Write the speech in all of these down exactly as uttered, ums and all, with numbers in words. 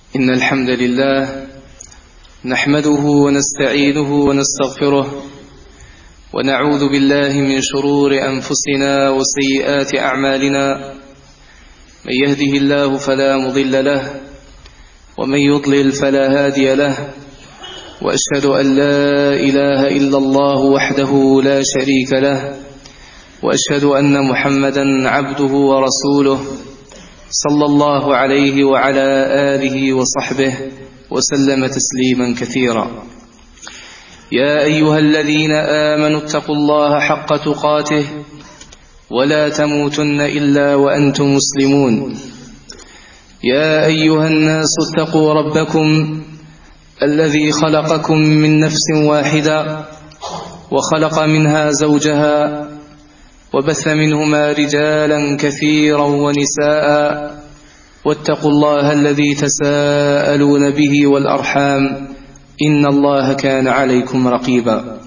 إن الحمد لله نحمده ونستعينه ونستغفره ونعوذ بالله من شرور أنفسنا وسيئات أعمالنا. من يهده الله فلا مضل له ومن يضلل فلا هادي له، وأشهد أن لا إله إلا الله وحده لا شريك له، وأشهد أن محمدا عبده ورسوله صلى الله عليه وعلى آله وصحبه وسلم تسليما كثيرا. يا أيها الذين آمنوا اتقوا الله حق تقاته ولا تموتن إلا وأنتم مسلمون. يا أيها الناس اتقوا ربكم الذي خلقكم من نفس واحدة وخلق منها زوجها وبث منهما رجالا كثيرا ونساء، واتقوا الله الذي تساءلون به والأرحام إن الله كان عليكم رقيبا.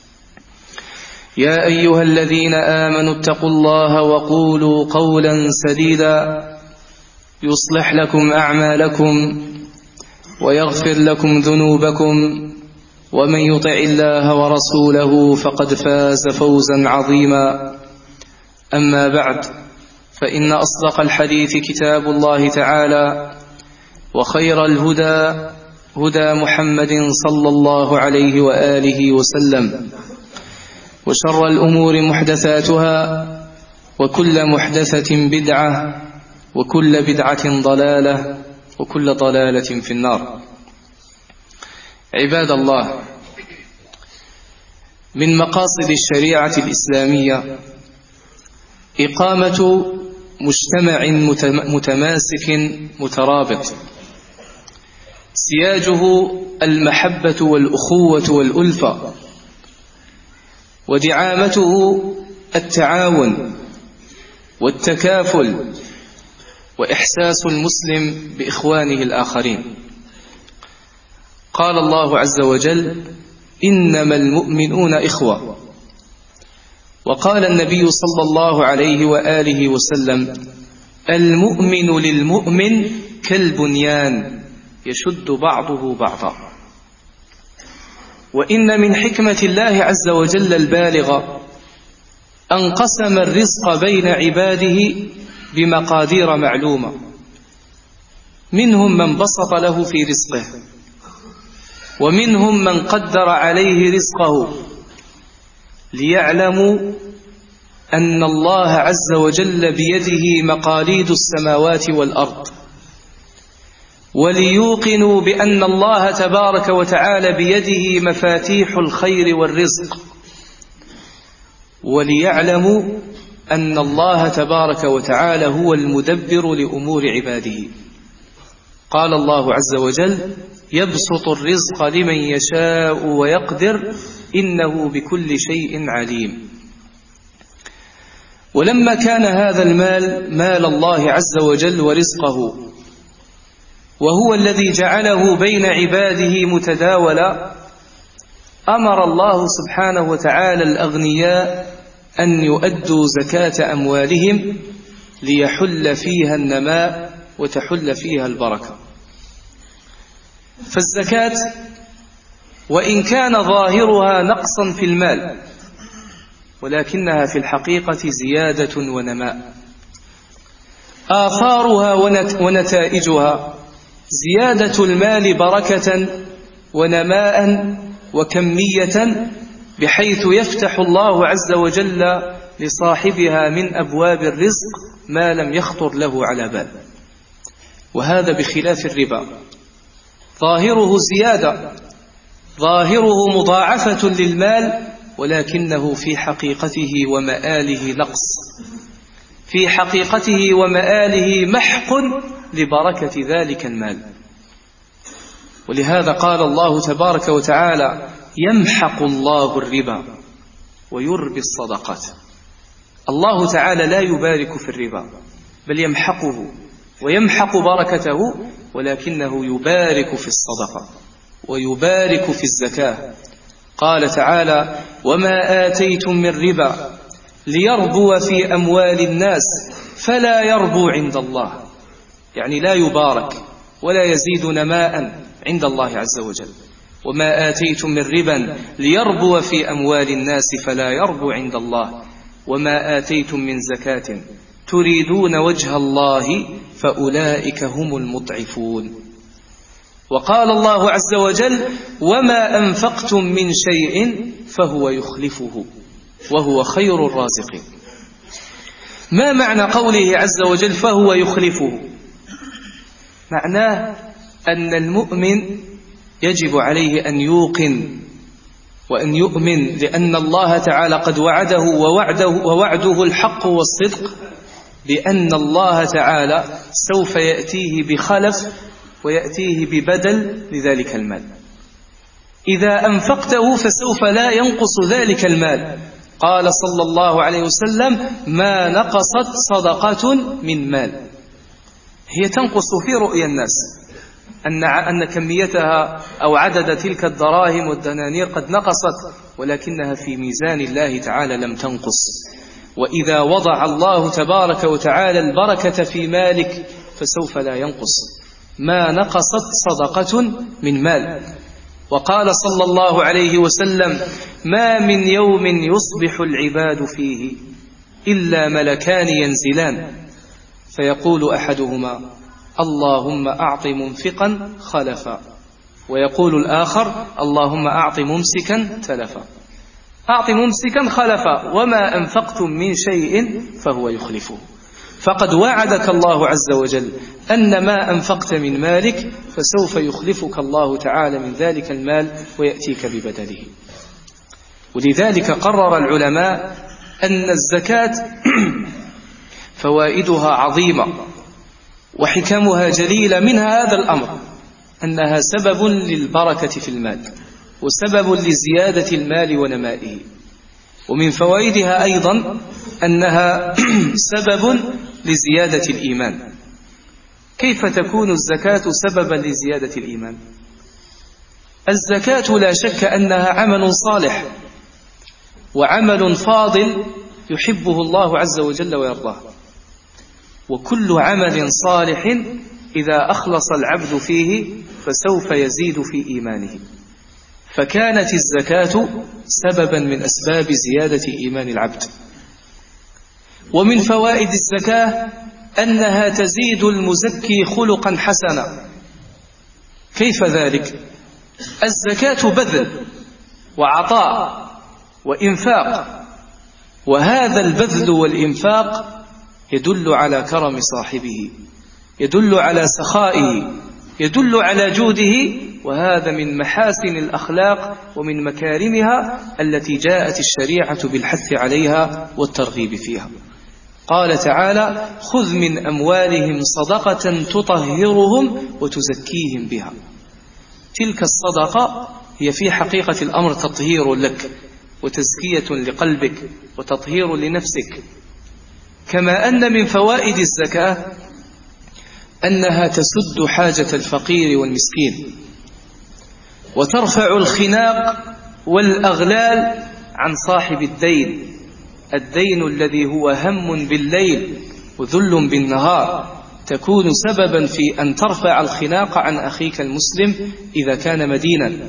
يا أيها الذين آمنوا اتقوا الله وقولوا قولا سديدا يصلح لكم أعمالكم ويغفر لكم ذنوبكم، ومن يطع الله ورسوله فقد فاز فوزا عظيما. أما بعد، فإن أصدق الحديث كتاب الله تعالى، وخير الهدى هدى محمد صلى الله عليه وآله وسلم، وشر الأمور محدثاتها، وكل محدثة بدعة، وكل بدعة ضلالة، وكل ضلالة في النار. عباد الله، من مقاصد الشريعة الإسلامية إقامة مجتمع متماسك مترابط، سياجه المحبة والأخوة والألفة، ودعامته التعاون والتكافل، وإحساس المسلم بإخوانه الآخرين. قال الله عز وجل: إنما المؤمنون إخوة. وقال النبي صلى الله عليه وآله وسلم: المؤمن للمؤمن كالبنيان يشد بعضه بعضا. وإن من حكمة الله عز وجل البالغة أن قسم الرزق بين عباده بمقادير معلومة، منهم من بسط له في رزقه، ومنهم من قدر عليه رزقه، ليعلموا أن الله عز وجل بيده مقاليد السماوات والأرض، وليوقنوا بأن الله تبارك وتعالى بيده مفاتيح الخير والرزق، وليعلموا أن الله تبارك وتعالى هو المدبر لأمور عباده. قال الله عز وجل: يبسط الرزق لمن يشاء ويقدر إنه بكل شيء عليم. ولما كان هذا المال مال الله عز وجل ورزقه، وهو الذي جعله بين عباده متداولا، أمر الله سبحانه وتعالى الأغنياء أن يؤدوا زكاة أموالهم ليحل فيها النماء وتحل فيها البركة. فالزكاة وإن كان ظاهرها نقصا في المال، ولكنها في الحقيقة زيادة ونماء. آثارها ونتائجها زيادة المال بركة ونماء وكمية، بحيث يفتح الله عز وجل لصاحبها من أبواب الرزق ما لم يخطر له على بال. وهذا بخلاف الربا، ظاهره زيادة، ظاهره مضاعفة للمال، ولكنه في حقيقته ومآله نقص، في حقيقته ومآله محق لبركة ذلك المال. ولهذا قال الله تبارك وتعالى: يمحق الله الربا ويربي الصدقات. الله تعالى لا يبارك في الربا، بل يمحقه ويمحق بركته، ولكنه يبارك في الصدقة ويبارك في الزكاة. قال تعالى: وما آتيتم من ربا ليربو في أموال الناس فلا يربو عند الله، يعني لا يبارك ولا يزيد نماء عند الله عز وجل. وما آتيتم من ربا ليربو في أموال الناس فلا يربو عند الله وما آتيتم من زكاة تريدون وجه الله فأولئك هم المضعفون. وقال الله عز وجل وما أنفقتم من شيء فهو يخلفه وهو خير الرازقين. ما معنى قوله عز وجل فهو يخلفه؟ معناه أن المؤمن يجب عليه أن يوقن وأن يؤمن لأن الله تعالى قد وعده ووعده, ووعده الحق والصدق بأن الله تعالى سوف يأتيه بخلف ويأتيه ببدل لذلك المال. إذا أنفقته فسوف لا ينقص ذلك المال. قال صلى الله عليه وسلم ما نقصت صدقة من مال. هي تنقص في رؤيا الناس أن أن كميتها أو عدد تلك الدراهم والدنانير قد نقصت، ولكنها في ميزان الله تعالى لم تنقص. وإذا وضع الله تبارك وتعالى البركة في مالك فسوف لا ينقص. ما نقصت صدقة من مال. وقال صلى الله عليه وسلم ما من يوم يصبح العباد فيه إلا ملكان ينزلان فيقول أحدهما اللهم أعط منفقا خلفا ويقول الآخر اللهم أعط ممسكا تلفا. أعط ممسكا خلفا وما أنفقتم من شيء فهو يخلفه. فقد وعدك الله عز وجل أن ما أنفقت من مالك فسوف يخلفك الله تعالى من ذلك المال ويأتيك ببدله. ولذلك قرر العلماء أن الزكاة فوائدها عظيمة وحكمها جليلة. من هذا الأمر أنها سبب للبركة في المال وسبب لزيادة المال ونمائه. ومن فوائدها أيضا أنها سبب لزيادة الإيمان. كيف تكون الزكاة سببا لزيادة الإيمان؟ الزكاة لا شك أنها عمل صالح وعمل فاضل يحبه الله عز وجل ويرضاه. وكل عمل صالح إذا أخلص العبد فيه فسوف يزيد في إيمانه. فكانت الزكاة سببا من أسباب زيادة إيمان العبد. ومن فوائد الزكاة أنها تزيد المزكي خلقا حسنا. كيف ذلك؟ الزكاة بذل وعطاء وإنفاق، وهذا البذل والإنفاق يدل على كرم صاحبه، يدل على سخائه، يدل على جوده، وهذا من محاسن الأخلاق ومن مكارمها التي جاءت الشريعة بالحث عليها والترغيب فيها. قال تعالى خذ من أموالهم صدقة تطهرهم وتزكيهم بها. تلك الصدقة هي في حقيقة الأمر تطهير لك وتزكية لقلبك وتطهير لنفسك. كما أن من فوائد الزكاة أنها تسد حاجة الفقير والمسكين وترفع الخناق والأغلال عن صاحب الدين، الدين الذي هو هم بالليل وذل بالنهار. تكون سببا في أن ترفع الخناق عن أخيك المسلم إذا كان مدينا.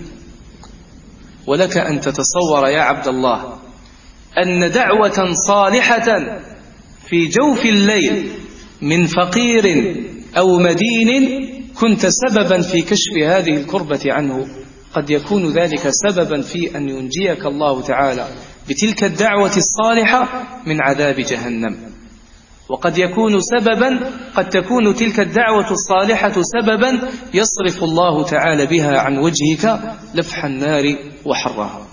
ولك أن تتصور يا عبد الله أن دعوة صالحة في جوف الليل من فقير أو مدين كنت سببا في كشف هذه الكربة عنه، قد يكون ذلك سببا في أن ينجيك الله تعالى بتلك الدعوة الصالحة من عذاب جهنم. وقد يكون سببا قد تكون تلك الدعوة الصالحة سببا يصرف الله تعالى بها عن وجهك لفح النار وحرها.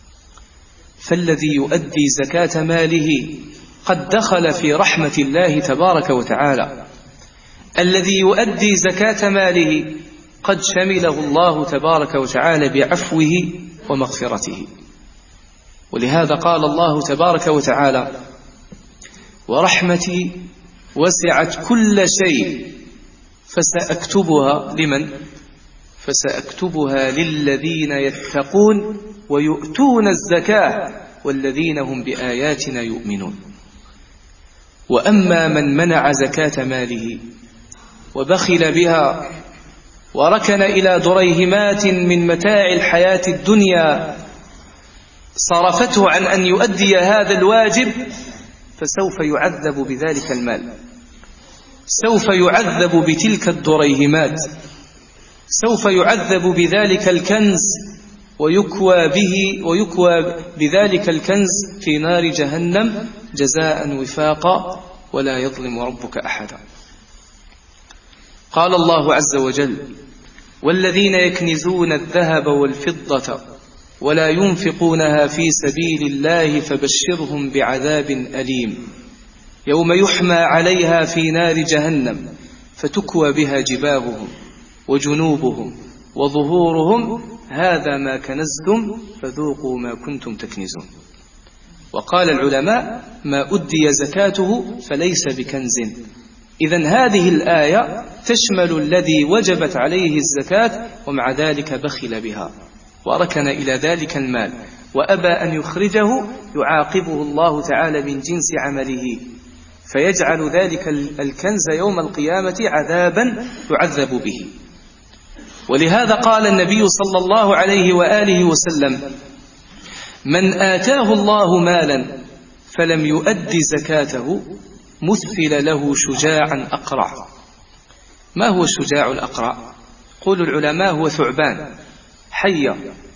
فالذي يؤدي زكاة ماله قد دخل في رحمة الله تبارك وتعالى. الذي يؤدي زكاة ماله قد شمله الله تبارك وتعالى بعفوه ومغفرته. ولهذا قال الله تبارك وتعالى ورحمتي وسعت كل شيء فسأكتبها لمن؟ فسأكتبها للذين يتقون ويؤتون الزكاة والذين هم بآياتنا يؤمنون. وأما من منع زكاة ماله وبخل بها وركن إلى دريهمات من متاع الحياة الدنيا صرفته عن أن يؤدي هذا الواجب، فسوف يعذب بذلك المال، سوف يعذب بتلك الدريهمات، سوف يعذب بذلك الكنز، ويكوى به ويكوى بذلك الكنز في نار جهنم جزاء وفاقا، ولا يظلم ربك أحدا. قال الله عز وجل: والذين يكنزون الذهب والفضة ولا ينفقونها في سبيل الله فبشرهم بعذاب أليم يوم يحمى عليها في نار جهنم فتكوى بها جباههم وجنوبهم وظهورهم هذا ما كنزتم فذوقوا ما كنتم تكنزون. وقال العلماء: ما أدي زكاته فليس بكنز. إذن هذه الآية تشمل الذي وجبت عليه الزكاة ومع ذلك بخل بها وركن إلى ذلك المال وأبى أن يخرجه، يعاقبه الله تعالى من جنس عمله، فيجعل ذلك الكنز يوم القيامة عذابا يعذب به. ولهذا قال النبي صلى الله عليه وآله وسلم: من آتاه الله مالا فلم يؤد زكاته مثل له شجاعا أقرع. ما هو الشجاع الأقرع؟ قول العلماء: هو ثعبان، حية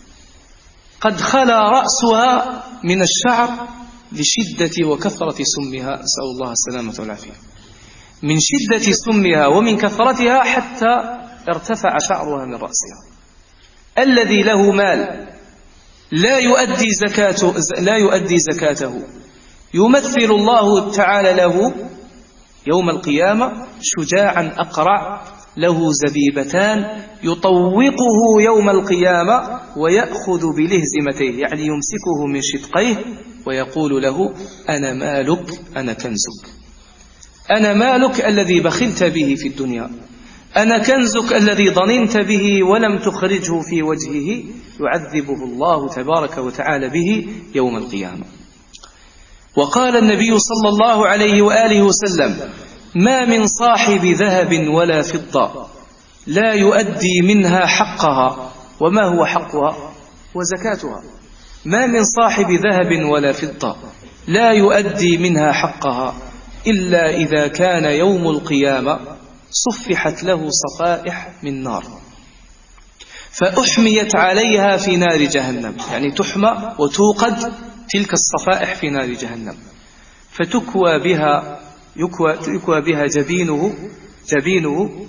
قد خلا رأسها من الشعر لشدة وكثرة سمها، أسأل الله السلامة والعافية، من شدة سمها ومن كثرتها حتى ارتفع شعرها من رأسها. الذي له مال لا يؤدي زكاته لا يؤدي زكاته يمثل الله تعالى له يوم القيامة شجاعا أقرع له زبيبتان يطوقه يوم القيامة ويأخذ بلهزمتيه، يعني يمسكه من شدقيه ويقول له: أنا مالك، أنا كنزك، أنا مالك الذي بخلت به في الدنيا، أنا كنزك الذي ضننت به ولم تخرجه في وجهه، يعذبه الله تبارك وتعالى به يوم القيامة. وقال النبي صلى الله عليه وآله وسلم: ما من صاحب ذهب ولا فضة لا يؤدي منها حقها. وما هو حقها؟ وزكاتها. ما من صاحب ذهب ولا فضة لا يؤدي منها حقها إلا إذا كان يوم القيامة صفحت له صفائح من نار فأحميت عليها في نار جهنم، يعني تحمى وتوقد تلك الصفائح في نار جهنم، فتكوى بها يكوى, يكوى بها جبينه جبينه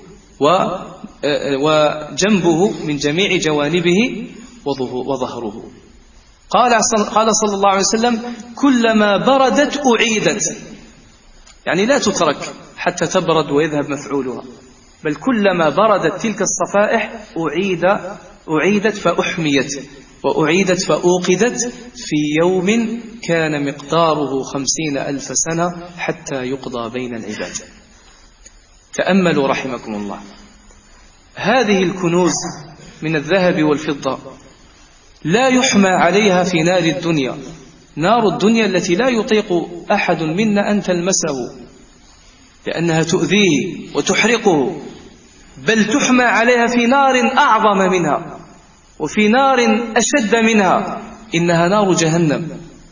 وجنبه من جميع جوانبه وظهره. قال قال صلى الله عليه وسلم: كلما بردت أعيدت، يعني لا تترك حتى تبرد ويذهب مفعولها، بل كلما بردت تلك الصفائح أعيد أعيدت فأحميت وأعيدت فأوقدت في يوم كان مقداره خمسين ألف سنة حتى يقضى بين العباد. تأملوا رحمكم الله، هذه الكنوز من الذهب والفضة لا يحمى عليها في نار الدنيا، نار الدنيا التي لا يطيق أحد منا أن تلمسه لأنها تؤذيه وتحرقه، بل تحمى عليها في نار أعظم منها وفي نار أشد منها، إنها نار جهنم،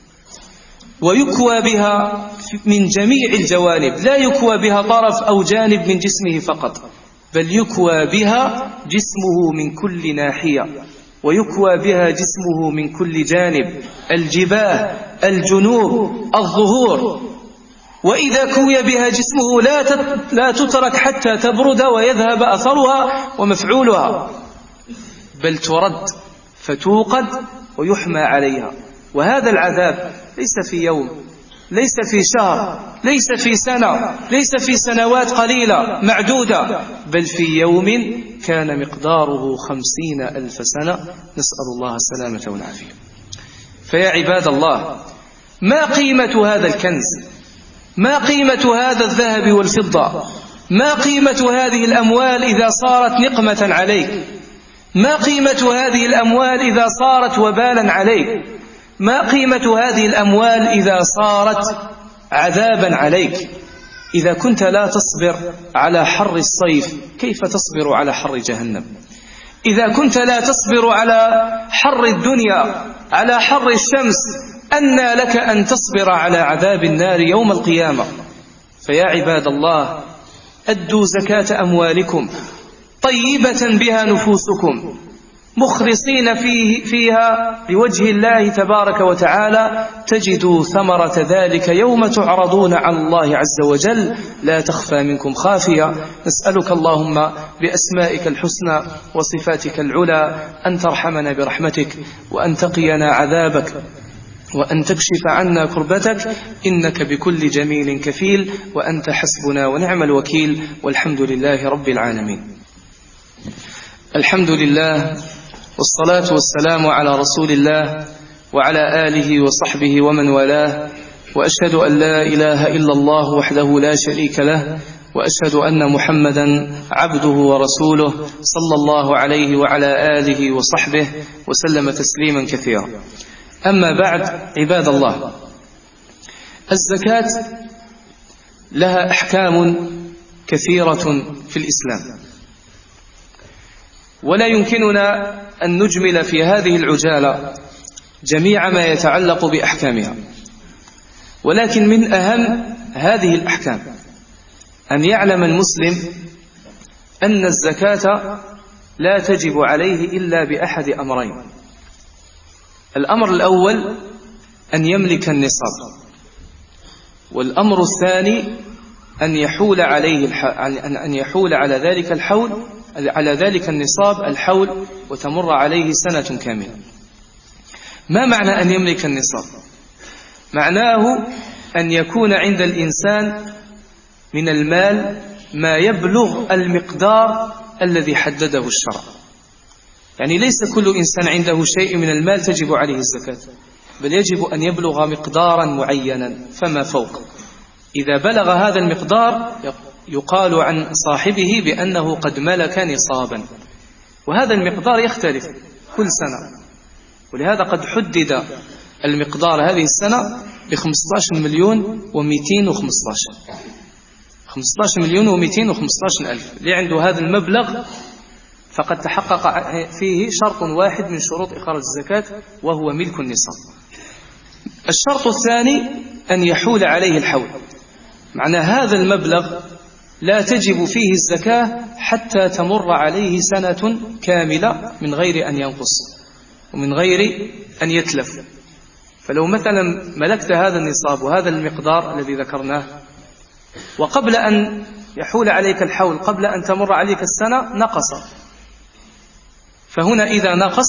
ويكوى بها من جميع الجوانب، لا يكوى بها طرف أو جانب من جسمه فقط، بل يكوى بها جسمه من كل ناحية، ويكوى بها جسمه من كل جانب، الجباه، الجنوب، الظهور. وإذا كوي بها جسمه لا تترك حتى تبرد ويذهب أثرها ومفعولها، بل ترد فتوقد ويحمى عليها. وهذا العذاب ليس في يوم، ليس في شهر، ليس في سنة، ليس في سنوات قليلة معدودة، بل في يوم كان مقداره خمسين ألف سنة، نسأل الله السلامة والعافية. فيا عباد الله، ما قيمة هذا الكنز؟ ما قيمة هذا الذهب والفضة؟ ما قيمة هذه الأموال إذا صارت نقمة عليك؟ ما قيمة هذه الأموال إذا صارت وبالا عليك؟ ما قيمة هذه الأموال إذا صارت عذابا عليك؟ إذا كنت لا تصبر على حر الصيف كيف تصبر على حر جهنم؟ إذا كنت لا تصبر على حر الدنيا، على حر الشمس، أنى لك أن تصبر على عذاب النار يوم القيامة؟ فيا عباد الله، أدوا زكاة أموالكم طيبة بها نفوسكم، مخلصين فيه فيها لوجه الله تبارك وتعالى، تجدوا ثمرة ذلك يوم تعرضون على الله عز وجل، لا تخفى منكم خافية. نسألك اللهم بأسمائك الحسنى وصفاتك العلى أن ترحمنا برحمتك، وأن تقينا عذابك، وأن تكشف عنا كربتك، إنك بكل جميل كفيل، وأنت حسبنا ونعم الوكيل، والحمد لله رب العالمين. الحمد لله، والصلاة والسلام على رسول الله وعلى آله وصحبه ومن والاه، وأشهد أن لا إله إلا الله وحده لا شريك له، وأشهد أن محمدا عبده ورسوله صلى الله عليه وعلى آله وصحبه وسلم تسليما كثيرا. أما بعد، عباد الله، الزكاة لها أحكام كثيرة في الإسلام، ولا يمكننا أن نجمل في هذه العجالة جميع ما يتعلق بأحكامها، ولكن من أهم هذه الأحكام أن يعلم المسلم أن الزكاة لا تجب عليه إلا بأحد أمرين. الأمر الأول أن يملك النصاب، والأمر الثاني أن يحول عليه الح... أن يحول على ذلك الحول على ذلك النصاب الحول وتمر عليه سنة كاملة. ما معنى أن يملك النصاب؟ معناه أن يكون عند الإنسان من المال ما يبلغ المقدار الذي حدده الشرع. يعني ليس كل إنسان عنده شيء من المال تجب عليه الزكاة، بل يجب أن يبلغ مقدارا معينا فما فوق. إذا بلغ هذا المقدار يقال عن صاحبه بأنه قد ملك نصابا، وهذا المقدار يختلف كل سنة، ولهذا قد حدد المقدار هذه السنة بخمسة عشر مليون ومئتين وخمسة عشر خمسة عشر مليون ومئتين وخمسة عشر ألف. اللي عنده هذا المبلغ فقد تحقق فيه شرط واحد من شروط إخراج الزكاة، وهو ملك النصاب. الشرط الثاني أن يحول عليه الحول، معنى هذا المبلغ لا تجب فيه الزكاة حتى تمر عليه سنة كاملة من غير أن ينقص ومن غير أن يتلف. فلو مثلا ملكت هذا النصاب وهذا المقدار الذي ذكرناه، وقبل أن يحول عليك الحول، قبل أن تمر عليك السنة، نقص، فهنا إذا نقص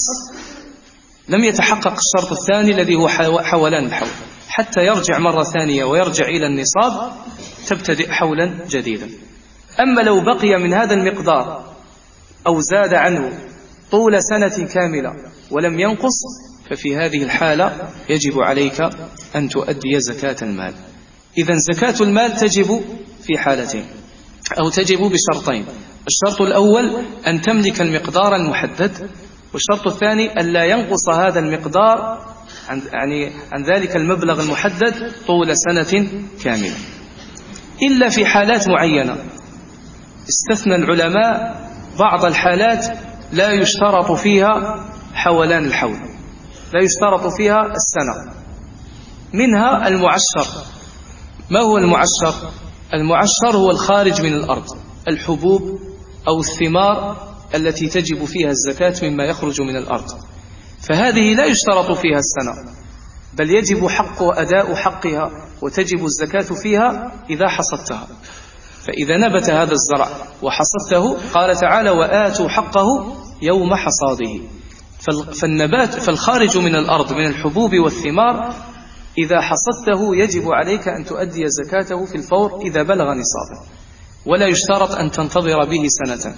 لم يتحقق الشرط الثاني الذي هو حولان الحول، حتى يرجع مرة ثانية ويرجع إلى النصاب تبتدئ حولا جديدا. أما لو بقي من هذا المقدار أو زاد عنه طول سنة كاملة ولم ينقص، ففي هذه الحالة يجب عليك أن تؤدي زكاة المال. إذن زكاة المال تجب في حالتين، أو تجب بشرطين. الشرط الأول أن تملك المقدار المحدد، والشرط الثاني أن لا ينقص هذا المقدار عن, يعني عن ذلك المبلغ المحدد طول سنة كاملة، إلا في حالات معينة. استثنى العلماء بعض الحالات لا يشترط فيها حولان الحول، لا يشترط فيها السنة، منها المعشر. ما هو المعشر؟ المعشر هو الخارج من الأرض، الحبوب أو الثمار التي تجب فيها الزكاة مما يخرج من الأرض، فهذه لا يشترط فيها السنة، بل يجب حق أداء حقها وتجب الزكاة فيها إذا حصدتها. فإذا نبت هذا الزرع وحصدته، قال تعالى: وآتوا حقه يوم حصاده. فالنبات فالخارج من الأرض من الحبوب والثمار إذا حصدته يجب عليك أن تؤدي زكاته في الفور إذا بلغ نصابه، ولا يشترط أن تنتظر به سنة.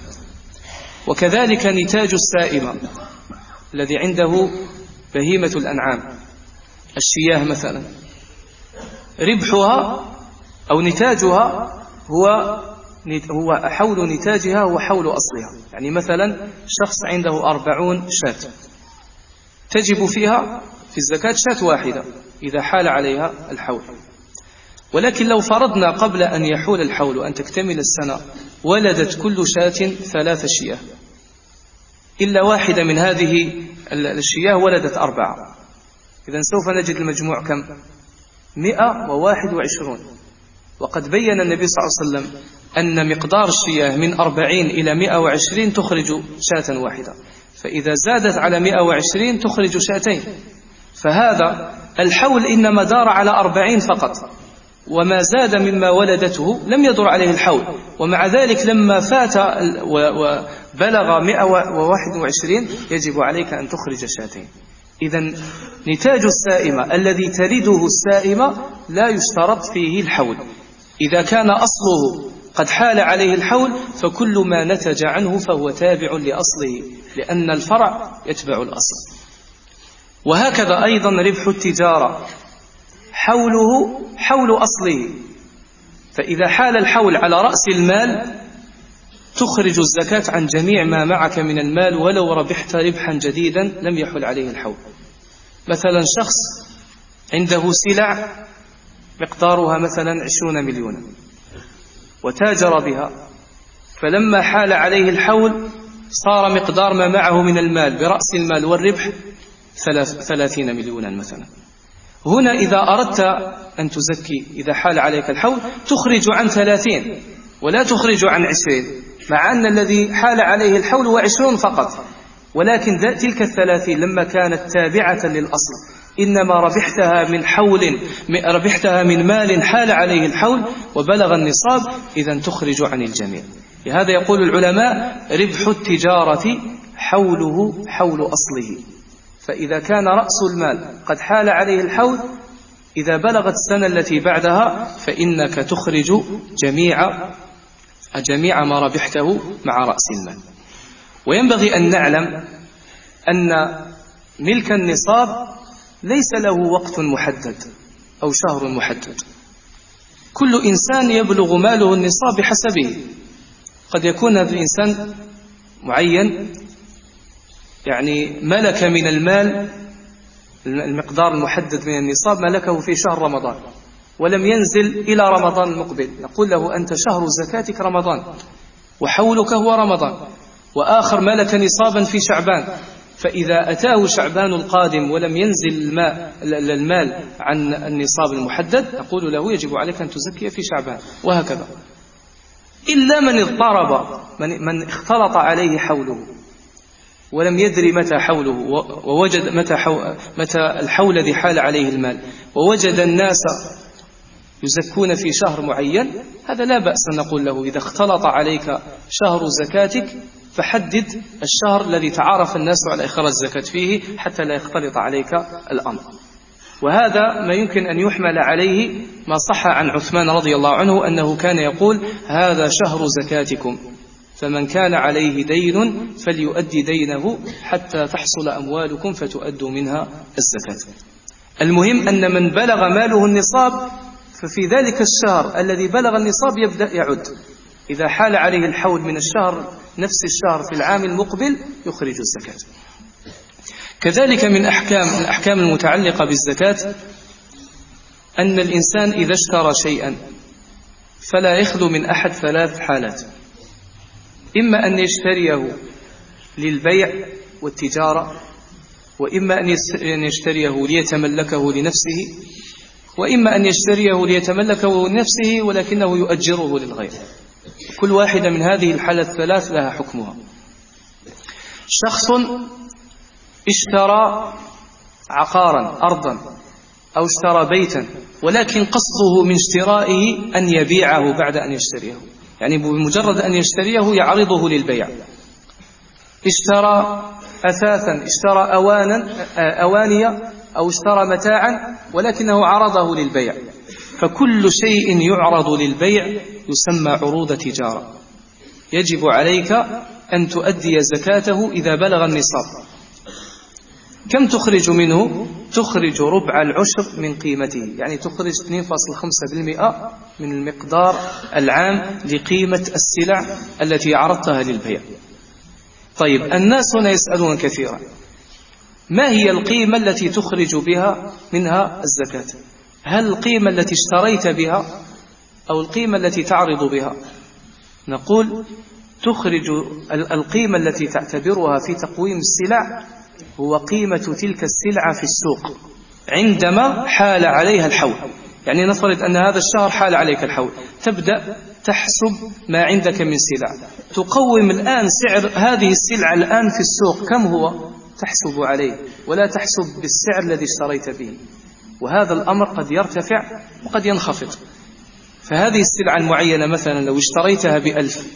وكذلك نتاج السائمة الذي عنده بهيمة الأنعام، الشياه مثلا، ربحها أو نتاجها هو هو حول نتاجها هو حول أصلها. يعني مثلا شخص عنده أربعون شاة، تجب فيها في الزكاة شاة واحدة إذا حال عليها الحول. ولكن لو فرضنا قبل أن يحول الحول وأن تكتمل السنة ولدت كل شاة ثلاث شياه، إلا واحدة من هذه الشياه ولدت أربعة، إذن سوف نجد المجموع كم؟ مئة وواحد وعشرون. وقد بين النبي صلى الله عليه وسلم أن مقدار الشياه من أربعين إلى مئة وعشرين تخرج شاة واحدة، فإذا زادت على مئة وعشرين تخرج شاتين. فهذا الحول إنما دار على أربعين فقط، وما زاد مما ولدته لم يدر عليه الحول، ومع ذلك لما فات وبلغ مئة وواحد وعشرين يجب عليك أن تخرج شاتين. إذن نتاج السائمة الذي تلده السائمة لا يشترط فيه الحول، إذا كان أصله قد حال عليه الحول فكل ما نتج عنه فهو تابع لأصله، لأن الفرع يتبع الأصل. وهكذا أيضا ربح التجارة حوله حول أصله، فإذا حال الحول على رأس المال تخرج الزكاة عن جميع ما معك من المال ولو ربحت ربحا جديدا لم يحل عليه الحول. مثلا شخص عنده سلع مقدارها مثلا عشرون مليونا وتاجر بها، فلما حال عليه الحول صار مقدار ما معه من المال برأس المال والربح ثلاثين مليونا مثلا. هنا إذا أردت أن تزكي إذا حال عليك الحول تخرج عن ثلاثين ولا تخرج عن عشرين، مع أن الذي حال عليه الحول هو عشرون فقط، ولكن تلك الثلاثين لما كانت تابعة للأصل إنما ربحتها من حول ربحتها من مال حال عليه الحول وبلغ النصاب، إذن تخرج عن الجميع. لهذا يقول العلماء ربح التجارة حوله حول أصله، فإذا كان رأس المال قد حال عليه الحول إذا بلغت السنة التي بعدها فإنك تخرج جميع جميع ما ربحته مع رأس المال. وينبغي أن نعلم أن ملك النصاب ليس له وقت محدد أو شهر محدد، كل إنسان يبلغ ماله النصاب بحسبه. قد يكون هذا الإنسان معين يعني ملك من المال المقدار المحدد من النصاب ملكه في شهر رمضان ولم ينزل إلى رمضان المقبل، نقول له أنت شهر زكاتك رمضان وحولك هو رمضان. وآخر ملك نصابا في شعبان، فإذا أتاه شعبان القادم ولم ينزل الماء المال عن النصاب المحدد نقول له يجب عليك أن تزكي في شعبان، وهكذا. إلا من اضطرب، من, من اختلط عليه حوله ولم يدري متى حوله ووجد متى, حو متى الحول الذي حال عليه المال، ووجد الناس يزكون في شهر معين، هذا لا بأس أن نقول له إذا اختلط عليك شهر زكاتك فحدد الشهر الذي تعارف الناس على إخراج الزكاة فيه حتى لا يختلط عليك الأمر. وهذا ما يمكن أن يحمل عليه ما صح عن عثمان رضي الله عنه أنه كان يقول هذا شهر زكاتكم، فمن كان عليه دين فليؤدي دينه حتى تحصل أموالكم فتؤدوا منها الزكاة. المهم أن من بلغ ماله النصاب ففي ذلك الشهر الذي بلغ النصاب يبدأ يعد، إذا حال عليه الحول من الشهر نفس الشهر في العام المقبل يخرج الزكاة. كذلك من أحكام الأحكام المتعلقة بالزكاة أن الإنسان إذا اشترى شيئا فلا يخلو من أحد ثلاث حالات: إما أن يشتريه للبيع والتجارة، وإما أن يشتريه ليتملكه لنفسه، وإما أن يشتريه ليتملكه لنفسه ولكنه يؤجره للغير. كل واحدة من هذه الحالات الثلاث لها حكمها. شخص اشترى عقارا أرضا أو اشترى بيتا، ولكن قصده من اشترائه أن يبيعه بعد أن يشتريه، يعني بمجرد أن يشتريه يعرضه للبيع. اشترى أثاثا، اشترى أوانا أوانية أو اشترى متاعا ولكنه عرضه للبيع، فكل شيء يعرض للبيع يسمى عروض تجارة، يجب عليك أن تؤدي زكاته إذا بلغ النصاب. كم تخرج منه؟ تخرج ربع العشر من قيمته، يعني تخرج اثنين فاصلة خمسة بالمئة من المقدار العام لقيمة السلع التي عرضتها للبيع. طيب، الناس هنا يسألون كثيرا: ما هي القيمة التي تخرج بها منها الزكاة؟ هل القيمة التي اشتريت بها أو القيمة التي تعرض بها؟ نقول تخرج القيمة التي تعتبرها في تقويم السلع هو قيمة تلك السلعة في السوق عندما حال عليها الحول. يعني نفرض أن هذا الشهر حال عليك الحول، تبدأ تحسب ما عندك من سلع، تقوم الآن سعر هذه السلعة الآن في السوق كم هو، تحسب عليه ولا تحسب بالسعر الذي اشتريت به. وهذا الأمر قد يرتفع وقد ينخفض. فهذه السلعة المعينة مثلا لو اشتريتها بألف،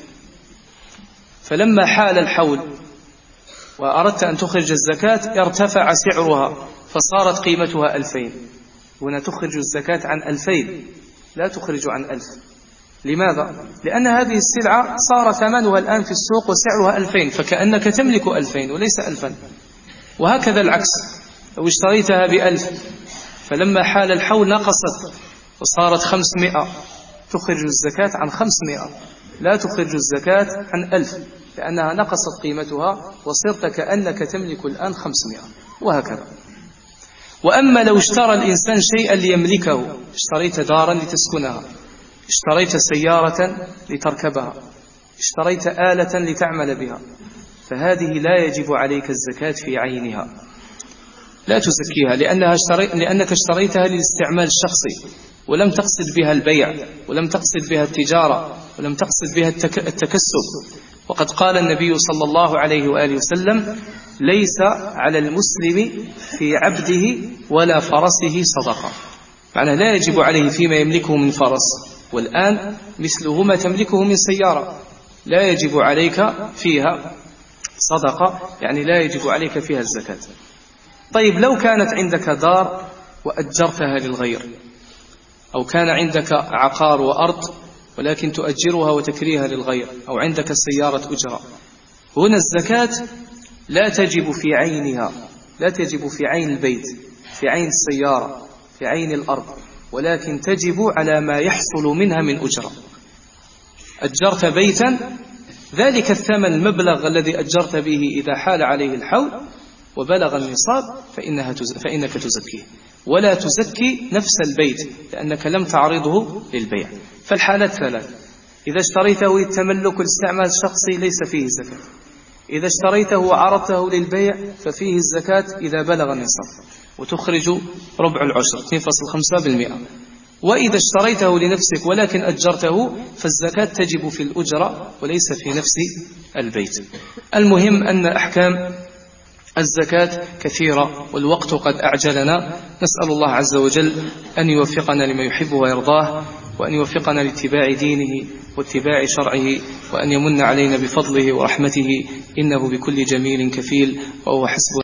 فلما حال الحول وأردت أن تخرج الزكاة ارتفع سعرها فصارت قيمتها ألفين، هنا تخرج الزكاة عن ألفين لا تخرج عن ألف. لماذا؟ لأن هذه السلعة صار ثمنها الآن في السوق وسعرها ألفين، فكأنك تملك ألفين وليس ألفا. وهكذا العكس، لو اشتريتها بألف فلما حال الحول نقصت وصارت خمسمائة، تخرج الزكاة عن خمسمائة لا تخرج الزكاة عن ألف، لأنها نقصت قيمتها وصرت كأنك تملك الآن خمسمائة. وهكذا. وأما لو اشترى الإنسان شيئا ليملكه، اشتريت دارا لتسكنها، اشتريت سيارة لتركبها، اشتريت آلة لتعمل بها، فهذه لا يجب عليك الزكاة في عينها، لا تزكيها، لأنها اشتري... لأنك اشتريتها للاستعمال الشخصي ولم تقصد بها البيع ولم تقصد بها التجارة ولم تقصد بها التك... التكسب. وقد قال النبي صلى الله عليه وآله وسلم: ليس على المسلم في عبده ولا فرسه صدقة. معنى لا يجب عليه فيما يملكه من فرس، والآن مثله ما تملكه من سيارة، لا يجب عليك فيها صدقة، يعني لا يجب عليك فيها الزكاة. طيب لو كانت عندك دار وأجرتها للغير، أو كان عندك عقار وأرض ولكن تؤجرها وتكريها للغير، أو عندك سيارة أجرة، هنا الزكاة لا تجب في عينها، لا تجب في عين البيت، في عين السيارة، في عين الأرض، ولكن تجب على ما يحصل منها من أجرة. أجرت بيتا، ذلك الثمن المبلغ الذي أجرت به إذا حال عليه الحول وبلغ النصاب فإنها تز... فإنك تزكيه، ولا تزكي نفس البيت لأنك لم تعرضه للبيع. فالحالات ثلاث: إذا اشتريته للتملك والاستعمال الشخصي ليس فيه زكاة، إذا اشتريته وعرضته للبيع ففيه الزكاة إذا بلغ النصاب وتخرج ربع العشر اثنين فاصلة خمسة بالمئة، وإذا اشتريته لنفسك ولكن أجرته فالزكاة تجب في الأجرة وليس في نفس البيت. المهم أن أحكام الزكاة كثيرة والوقت قد أعجلنا. نسأل الله عز وجل أن يوفقنا لما يحب ويرضاه، وأن يوفقنا لاتباع دينه واتباع شرعه، وأن يمن علينا بفضله ورحمته، إنه بكل جميل كفيل، وهو حسبنا.